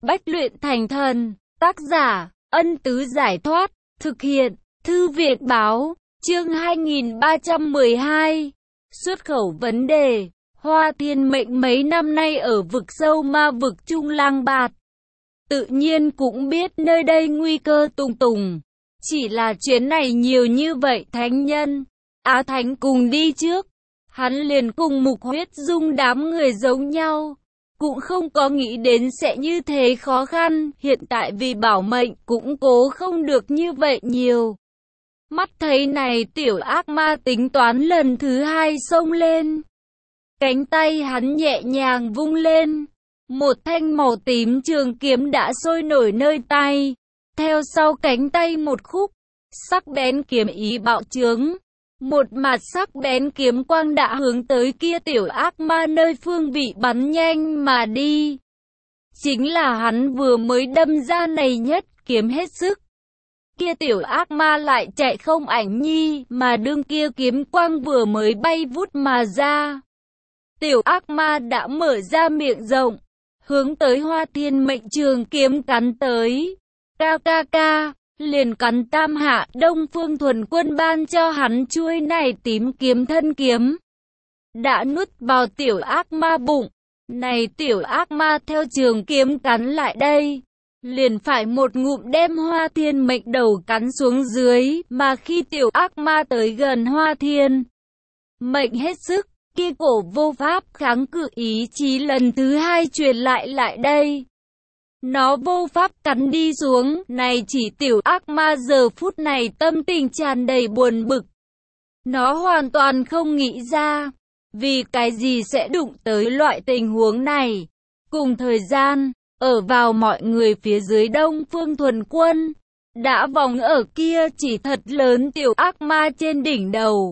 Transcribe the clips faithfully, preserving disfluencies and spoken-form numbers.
Bách luyện thành thần. Tác giả, Ân Tứ Giải Thoát. Thực hiện, Thư Viện Báo. Chương hai nghìn ba trăm mười hai. Xuất khẩu vấn đề. Hoa Thiên Mệnh mấy năm nay ở vực sâu ma vực Trung Lang Bạt. Tự nhiên cũng biết nơi đây nguy cơ tùng tùng. Chỉ là chuyến này nhiều như vậy thánh nhân. Á Thánh cùng đi trước. Hắn liền cùng Mục Huyết Dung đám người giống nhau. Cũng không có nghĩ đến sẽ như thế khó khăn. Hiện tại vì bảo mệnh cũng cố không được như vậy nhiều. Mắt thấy này tiểu ác ma tính toán lần thứ hai xông lên. Cánh tay hắn nhẹ nhàng vung lên. Một thanh màu tím trường kiếm đã sôi nổi nơi tay. Theo sau cánh tay một khúc. Sắc bén kiếm ý bạo trướng. Một mặt sắc bén kiếm quang đã hướng tới kia tiểu ác ma nơi phương vị bắn nhanh mà đi. Chính là hắn vừa mới đâm ra này nhất kiếm hết sức. Kia tiểu ác ma lại chạy không ảnh nhi, mà đương kia kiếm quang vừa mới bay vút mà ra. Tiểu ác ma đã mở ra miệng rộng, hướng tới Hoa Thiên Mệnh trường kiếm cắn tới. Ca ca ca, liền cắn tam hạ. Đông Phương Thuần Quân ban cho hắn chuôi này tím kiếm thân kiếm. Đã nuốt vào tiểu ác ma bụng. Này tiểu ác ma theo trường kiếm cắn lại đây. Liền phải một ngụm đem Hoa Thiên Mệnh đầu cắn xuống dưới, mà khi tiểu ác ma tới gần Hoa Thiên Mệnh hết sức, kia cổ vô pháp kháng cự ý chí lần thứ hai truyền lại lại đây. Nó vô pháp cắn đi xuống, này chỉ tiểu ác ma giờ phút này tâm tình tràn đầy buồn bực. Nó hoàn toàn không nghĩ ra, vì cái gì sẽ đụng tới loại tình huống này. Cùng thời gian, ở vào mọi người phía dưới Đông Phương Thuần Quân, đã vòng ở kia chỉ thật lớn tiểu ác ma trên đỉnh đầu.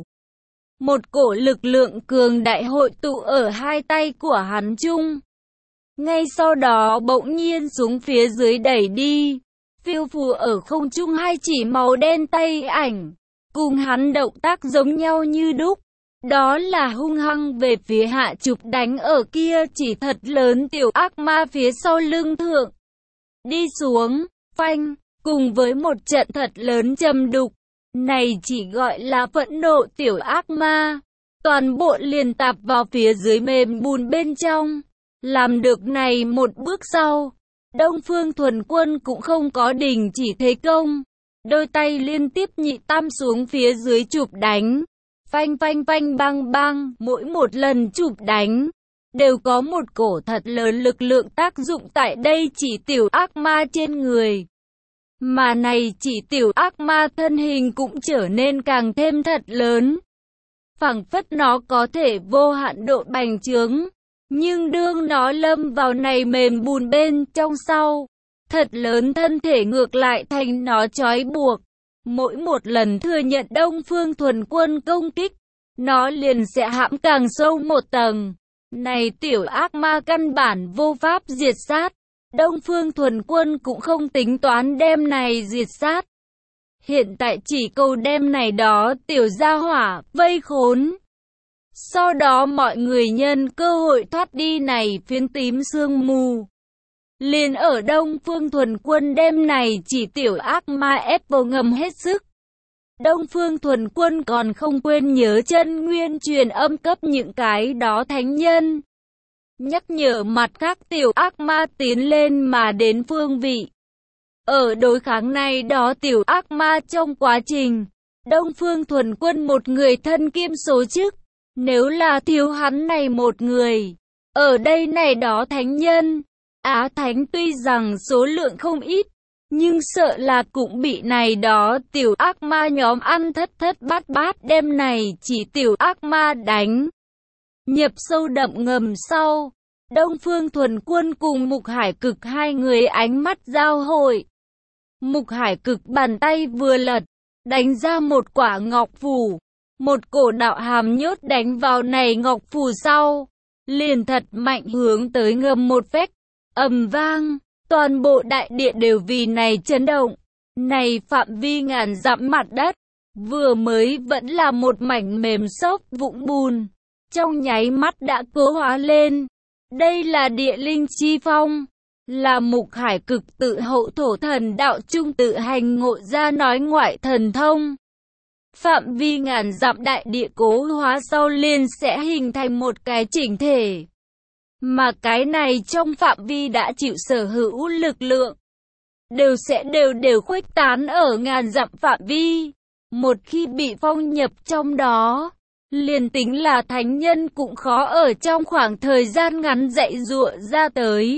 Một cổ lực lượng cường đại hội tụ ở hai tay của hắn chung. Ngay sau đó bỗng nhiên xuống phía dưới đẩy đi, phiêu phù ở không trung hai chỉ màu đen tay ảnh, cùng hắn động tác giống nhau như đúc. Đó là hung hăng về phía hạ chụp đánh ở kia chỉ thật lớn tiểu ác ma phía sau lưng thượng. Đi xuống, phanh, cùng với một trận thật lớn trầm đục. Này chỉ gọi là phẫn nộ tiểu ác ma. Toàn bộ liền tạp vào phía dưới mềm bùn bên trong. Làm được này một bước sau, Đông Phương Thuần Quân cũng không có đình chỉ thế công. Đôi tay liên tiếp nhị tam xuống phía dưới chụp đánh. Phanh phanh phanh băng băng, mỗi một lần chụp đánh, đều có một cổ thật lớn lực lượng tác dụng tại đây chỉ tiểu ác ma trên người. Mà này chỉ tiểu ác ma thân hình cũng trở nên càng thêm thật lớn. Phảng phất nó có thể vô hạn độ bành trướng. Nhưng đương nó lâm vào này mềm bùn bên trong sau, thật lớn thân thể ngược lại thành nó trói buộc. Mỗi một lần thừa nhận Đông Phương Thuần Quân công kích, nó liền sẽ hãm càng sâu một tầng. Này tiểu ác ma căn bản vô pháp diệt sát. Đông Phương Thuần Quân cũng không tính toán đem này diệt sát. Hiện tại chỉ cầu đem này đó tiểu gia hỏa vây khốn. Sau đó mọi người nhân cơ hội thoát đi này phiến tím sương mù. Liền ở Đông Phương Thuần Quân đem này chỉ tiểu ác ma ép vào ngầm hết sức. Đông Phương Thuần Quân còn không quên nhớ chân nguyên truyền âm cấp những cái đó thánh nhân. Nhắc nhở mặt khác tiểu ác ma tiến lên mà đến phương vị. Ở đối kháng này đó tiểu ác ma trong quá trình, Đông Phương Thuần Quân một người thân kiêm số chức. Nếu là thiếu hắn này một người, ở đây này đó thánh nhân, Á Thánh tuy rằng số lượng không ít, nhưng sợ là cũng bị này đó tiểu ác ma nhóm ăn thất thất bát bát đem này chỉ tiểu ác ma đánh. Nhập sâu đậm ngầm sau, Đông Phương Thuần Quân cùng Mục Hải Cực hai người ánh mắt giao hội. Mục Hải Cực bàn tay vừa lật, đánh ra một quả ngọc phù. Một cổ đạo hàm nhốt đánh vào này ngọc phù sau, liền thật mạnh hướng tới ngầm một phách, ầm vang, toàn bộ đại địa đều vì này chấn động. Này phạm vi ngàn dặm mặt đất, vừa mới vẫn là một mảnh mềm xốp vũng bùn, trong nháy mắt đã cố hóa lên. Đây là địa linh chi phong. Là Mục Hải Cực tự hậu thổ thần đạo trung tự hành ngộ ra nói ngoại thần thông. Phạm vi ngàn dặm đại địa cố hóa sau liền sẽ hình thành một cái chỉnh thể. Mà cái này trong phạm vi đã chịu sở hữu lực lượng, đều sẽ đều đều khuếch tán ở ngàn dặm phạm vi. Một khi bị phong nhập trong đó, liền tính là thánh nhân cũng khó ở trong khoảng thời gian ngắn dạy dụa ra tới.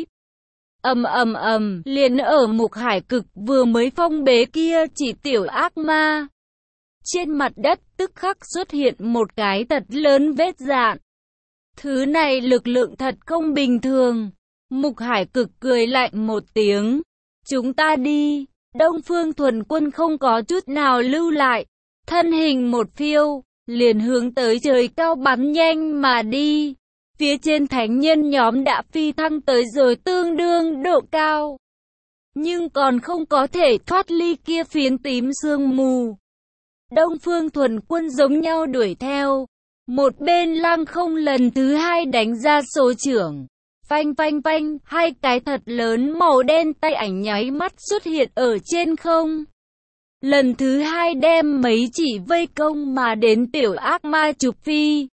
Ầm ầm ầm, liền ở Mục Hải Cực vừa mới phong bế kia chỉ tiểu ác ma. Trên mặt đất tức khắc xuất hiện một cái thật lớn vết dạn. Thứ này lực lượng thật không bình thường. Mục Hải Cực cười lạnh một tiếng. Chúng ta đi. Đông Phương Thuần Quân không có chút nào lưu lại. Thân hình một phiêu, liền hướng tới trời cao bắn nhanh mà đi. Phía trên thánh nhân nhóm đã phi thăng tới rồi tương đương độ cao. Nhưng còn không có thể thoát ly kia phiến tím sương mù. Đông Phương Thuần Quân giống nhau đuổi theo. Một bên Lăng Không lần thứ hai đánh ra số trưởng. Phanh phanh phanh, hai cái thật lớn màu đen tay ảnh nháy mắt xuất hiện ở trên không. Lần thứ hai đem mấy chỉ vây công mà đến tiểu ác ma chụp phi.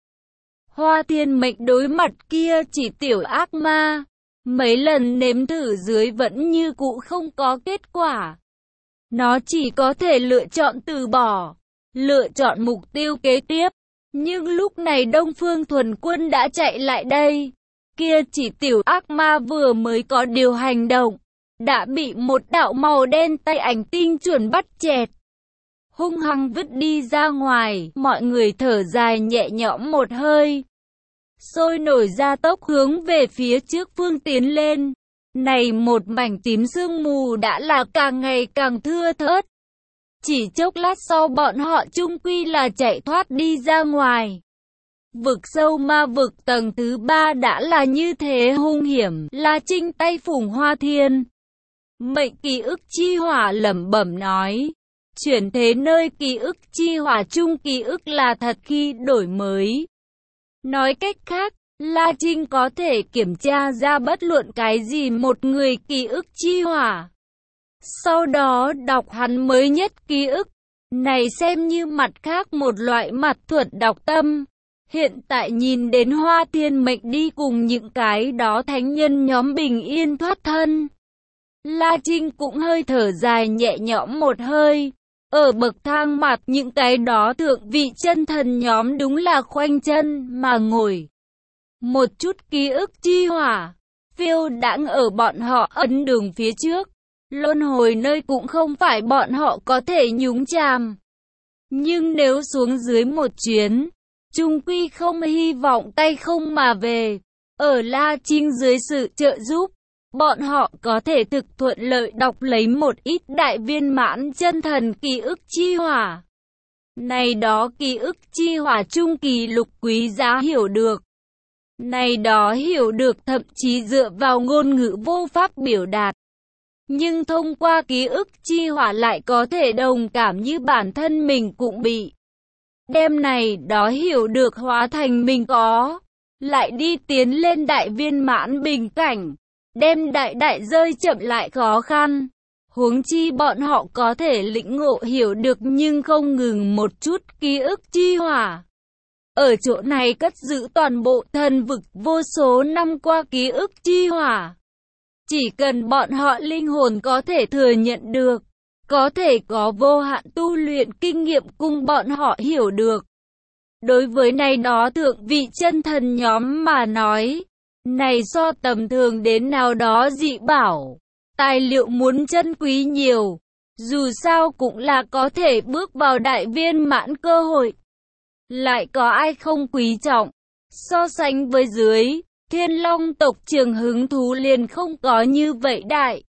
Hoa Thiên Mệnh đối mặt kia chỉ tiểu ác ma. Mấy lần nếm thử dưới vẫn như cũ không có kết quả. Nó chỉ có thể lựa chọn từ bỏ, lựa chọn mục tiêu kế tiếp. Nhưng lúc này Đông Phương Thuần Quân đã chạy lại đây. Kia chỉ tiểu ác ma vừa mới có điều hành động, đã bị một đạo màu đen tay ảnh tinh chuẩn bắt chẹt. Hung hăng vứt đi ra ngoài, mọi người thở dài nhẹ nhõm một hơi. Sôi nổi ra tốc hướng về phía trước phương tiến lên. Này một mảnh tím sương mù đã là càng ngày càng thưa thớt. Chỉ chốc lát sau bọn họ chung quy là chạy thoát đi ra ngoài. Vực sâu ma vực tầng thứ ba đã là như thế hung hiểm, La Trinh tay phủng Hoa Thiên Mệnh ký ức chi hỏa lẩm bẩm nói. Chuyển thế nơi ký ức chi hỏa chung ký ức là thật khi đổi mới. Nói cách khác, La Trinh có thể kiểm tra ra bất luận cái gì một người ký ức chi hỏa. Sau đó đọc hắn mới nhất ký ức. Này xem như mặt khác một loại mặt thuật đọc tâm. Hiện tại nhìn đến Hoa Thiên Mệnh đi cùng những cái đó thánh nhân nhóm bình yên thoát thân. La Trinh cũng hơi thở dài nhẹ nhõm một hơi. Ở bậc thang mặt những cái đó thượng vị chân thần nhóm đúng là khoanh chân mà ngồi. Một chút ký ức chi hỏa, phiêu đãng ở bọn họ ấn đường phía trước. Luân hồi nơi cũng không phải bọn họ có thể nhúng chàm. Nhưng nếu xuống dưới một chuyến, chung quy không hy vọng tay không mà về. Ở La Trinh dưới sự trợ giúp, bọn họ có thể thực thuận lợi đọc lấy một ít đại viên mãn chân thần ký ức chi hỏa. Này đó ký ức chi hỏa trung kỳ lục quý giá hiểu được. Này đó hiểu được thậm chí dựa vào ngôn ngữ vô pháp biểu đạt. Nhưng thông qua ký ức chi hỏa lại có thể đồng cảm như bản thân mình cũng bị. Đêm này đó hiểu được hóa thành mình có. Lại đi tiến lên đại viên mãn bình cảnh. Đem đại đại rơi chậm lại khó khăn. Huống chi bọn họ có thể lĩnh ngộ hiểu được nhưng không ngừng một chút ký ức chi hỏa. Ở chỗ này cất giữ toàn bộ thần vực vô số năm qua ký ức chi hỏa. Chỉ cần bọn họ linh hồn có thể thừa nhận được, có thể có vô hạn tu luyện kinh nghiệm cùng bọn họ hiểu được. Đối với này đó thượng vị chân thần nhóm mà nói, này so tầm thường đến nào đó dị bảo, tài liệu muốn chân quý nhiều, dù sao cũng là có thể bước vào đại viên mãn cơ hội. Lại có ai không quý trọng, so sánh với dưới, Thiên Long tộc trưởng hứng thú liền không có như vậy đại.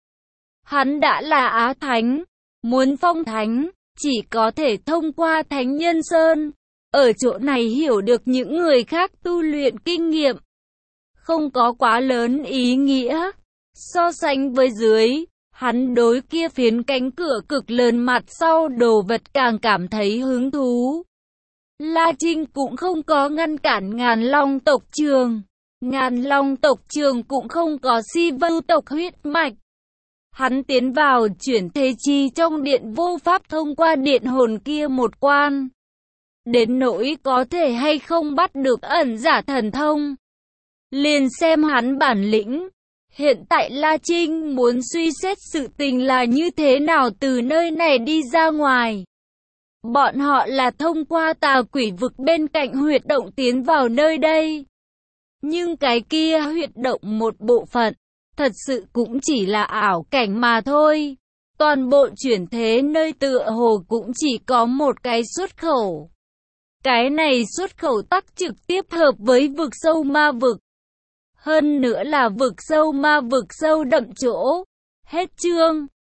Hắn đã là Á Thánh, muốn phong thánh, chỉ có thể thông qua Thánh Nhân Sơn. Ở chỗ này hiểu được những người khác tu luyện kinh nghiệm, không có quá lớn ý nghĩa. So sánh với dưới, hắn đối kia phiến cánh cửa cực lớn mặt sau đồ vật càng cảm thấy hứng thú. La Trinh cũng không có ngăn cản Ngàn Long tộc trưởng. Ngàn Long tộc trưởng cũng không có Si Vưu tộc huyết mạch. Hắn tiến vào chuyển thế chi trong điện vô pháp thông qua điện hồn kia một quan. Đến nỗi có thể hay không bắt được ẩn giả thần thông, liền xem hắn bản lĩnh. Hiện tại La Trinh muốn suy xét sự tình là như thế nào từ nơi này đi ra ngoài. Bọn họ là thông qua tà quỷ vực bên cạnh huyệt động tiến vào nơi đây. Nhưng cái kia huyệt động một bộ phận, thật sự cũng chỉ là ảo cảnh mà thôi. Toàn bộ chuyển thế nơi tựa hồ cũng chỉ có một cái xuất khẩu. Cái này xuất khẩu tắc trực tiếp hợp với vực sâu ma vực. Hơn nữa là vực sâu ma vực sâu đậm chỗ. Hết chương.